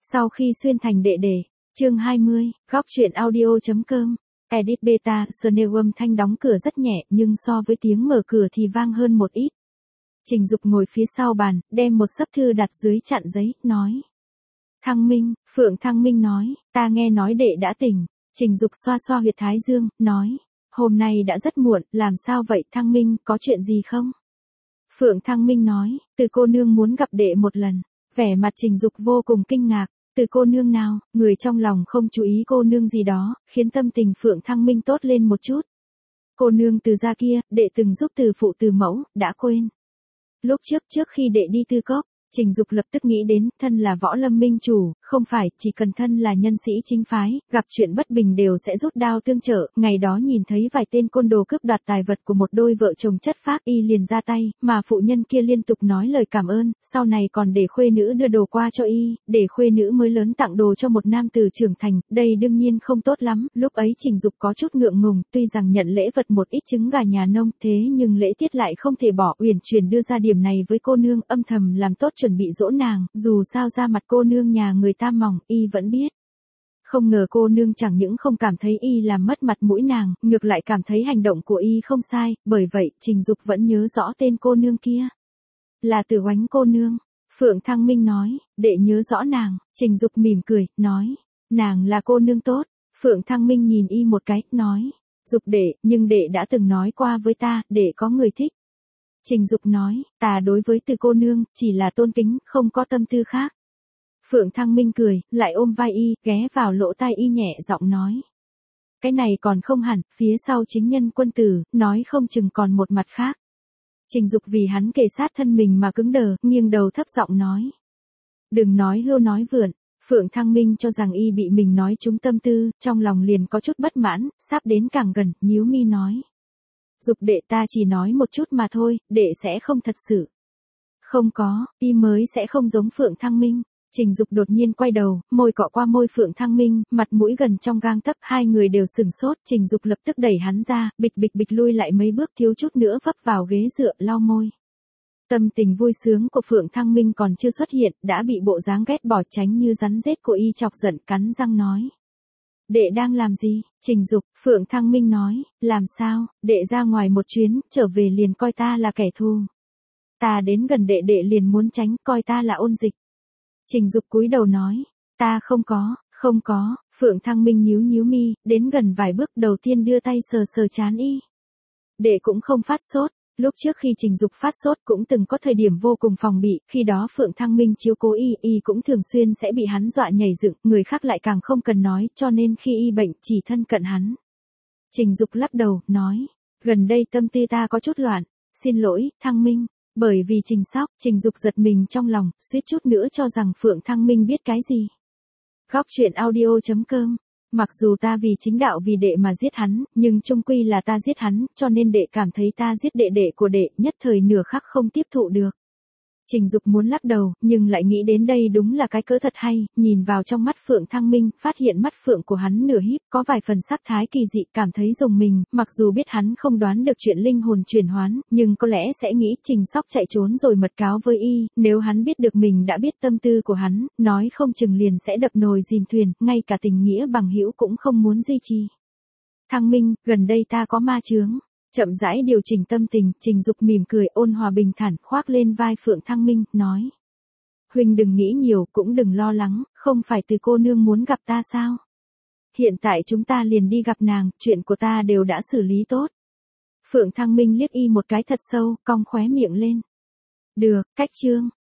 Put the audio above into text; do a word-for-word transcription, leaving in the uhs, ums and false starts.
Sau khi xuyên thành đệ đệ, chương hai mươi, góc truyện audio.com, edit beta, Snew âm thanh đóng cửa rất nhẹ nhưng so với tiếng mở cửa thì vang hơn một ít. Trình Dục ngồi phía sau bàn, đem một xấp thư đặt dưới chặn giấy, nói. Thăng Minh, Phượng Thăng Minh nói, ta nghe nói đệ đã tỉnh. Trình Dục xoa xoa huyệt thái dương, nói, hôm nay đã rất muộn, làm sao vậy Thăng Minh, có chuyện gì không? Phượng Thăng Minh nói, từ cô nương muốn gặp đệ một lần. Vẻ mặt Trình Dục vô cùng kinh ngạc, từ cô nương nào, người trong lòng không chú ý cô nương gì đó, khiến tâm tình Phượng Thăng Minh tốt lên một chút. Cô nương từ gia kia, đệ từng giúp từ phụ từ mẫu, đã quên. Lúc trước trước khi đệ đi Tư Cốc, Trình Dục lập tức nghĩ đến, thân là võ lâm minh chủ, không phải, chỉ cần thân là nhân sĩ chính phái, gặp chuyện bất bình đều sẽ rút đao tương trợ, ngày đó nhìn thấy vài tên côn đồ cướp đoạt tài vật của một đôi vợ chồng chất phác, y liền ra tay, mà phụ nhân kia liên tục nói lời cảm ơn, sau này còn để khuê nữ đưa đồ qua cho y, để khuê nữ mới lớn tặng đồ cho một nam tử trưởng thành, đây đương nhiên không tốt lắm, lúc ấy Trình Dục có chút ngượng ngùng, tuy rằng nhận lễ vật một ít trứng gà nhà nông, thế nhưng lễ tiết lại không thể bỏ, uyển chuyển đưa ra điểm này với cô nương, âm thầm làm tốt chuẩn bị dỗ nàng, dù sao ra mặt cô nương nhà người ta mỏng, y vẫn biết. Không ngờ cô nương chẳng những không cảm thấy y làm mất mặt mũi nàng, ngược lại cảm thấy hành động của y không sai, bởi vậy Trình Dục vẫn nhớ rõ tên cô nương kia. Là Tử Oánh cô nương. Phượng Thăng Minh nói, đệ nhớ rõ nàng. Trình Dục mỉm cười, nói, nàng là cô nương tốt. Phượng Thăng Minh nhìn y một cái, nói, Dục đệ, nhưng đệ đã từng nói qua với ta, đệ có người thích. Trình Dục nói, ta đối với Từ cô nương, chỉ là tôn kính, không có tâm tư khác. Phượng Thăng Minh cười, lại ôm vai y, ghé vào lỗ tai y nhẹ giọng nói. Cái này còn không hẳn, phía sau chính nhân quân tử, nói không chừng còn một mặt khác. Trình Dục vì hắn kề sát thân mình mà cứng đờ, nghiêng đầu thấp giọng nói. Đừng nói hưu nói vượn. Phượng Thăng Minh cho rằng y bị mình nói trúng tâm tư, trong lòng liền có chút bất mãn, sắp đến càng gần, nhíu mi nói. Dục đệ ta chỉ nói một chút mà thôi, đệ sẽ không thật sự. Không có, y mới sẽ không giống Phượng Thăng Minh. Trình Dục đột nhiên quay đầu, môi cọ qua môi Phượng Thăng Minh, mặt mũi gần trong gang tấc, hai người đều sừng sốt, Trình Dục lập tức đẩy hắn ra, bịch bịch bịch lui lại mấy bước, thiếu chút nữa vấp vào ghế dựa, lau môi. Tâm tình vui sướng của Phượng Thăng Minh còn chưa xuất hiện, đã bị bộ dáng ghét bỏ tránh như rắn rết của y chọc giận, cắn răng nói. Đệ đang làm gì? Trình Dục, Phượng Thăng Minh nói, làm sao, đệ ra ngoài một chuyến, trở về liền coi ta là kẻ thù. Ta đến gần đệ đệ liền muốn tránh, coi ta là ôn dịch. Trình Dục cúi đầu nói, ta không có, không có. Phượng Thăng Minh nhíu nhíu mi, đến gần vài bước, đầu tiên đưa tay sờ sờ trán y. Đệ cũng không phát sốt. Lúc trước khi Trình Dục phát sốt cũng từng có thời điểm vô cùng phòng bị, khi đó Phượng Thăng Minh chiếu cố y, y cũng thường xuyên sẽ bị hắn dọa nhảy dựng, người khác lại càng không cần nói, cho nên khi y bệnh chỉ thân cận hắn. Trình Dục lắc đầu, nói, gần đây tâm tư ta có chút loạn, xin lỗi, Thăng Minh, bởi vì Trình Sóc, Trình Dục giật mình trong lòng, suýt chút nữa cho rằng Phượng Thăng Minh biết cái gì. Góc truyện audio.com. Mặc dù ta vì chính đạo vì đệ mà giết hắn, nhưng chung quy là ta giết hắn, cho nên đệ cảm thấy ta giết đệ đệ của đệ, nhất thời nửa khắc không tiếp thụ được. Trình Dục muốn lắc đầu, nhưng lại nghĩ đến đây đúng là cái cớ thật hay, nhìn vào trong mắt Phượng Thăng Minh, phát hiện mắt Phượng của hắn nửa híp, có vài phần sắc thái kỳ dị, cảm thấy rùng mình, mặc dù biết hắn không đoán được chuyện linh hồn chuyển hoán, nhưng có lẽ sẽ nghĩ Trình Sóc chạy trốn rồi mật cáo với y, nếu hắn biết được mình đã biết tâm tư của hắn, nói không chừng liền sẽ đập nồi dìm thuyền, ngay cả tình nghĩa bằng hữu cũng không muốn duy trì. Thăng Minh, gần đây ta có ma chướng. Chậm rãi điều chỉnh tâm tình, Trình Dục mỉm cười ôn hòa bình thản, khoác lên vai Phượng Thăng Minh, nói. Huynh đừng nghĩ nhiều, cũng đừng lo lắng, không phải Từ cô nương muốn gặp ta sao? Hiện tại chúng ta liền đi gặp nàng, chuyện của ta đều đã xử lý tốt. Phượng Thăng Minh liếc y một cái thật sâu, cong khóe miệng lên. Được, cách chương.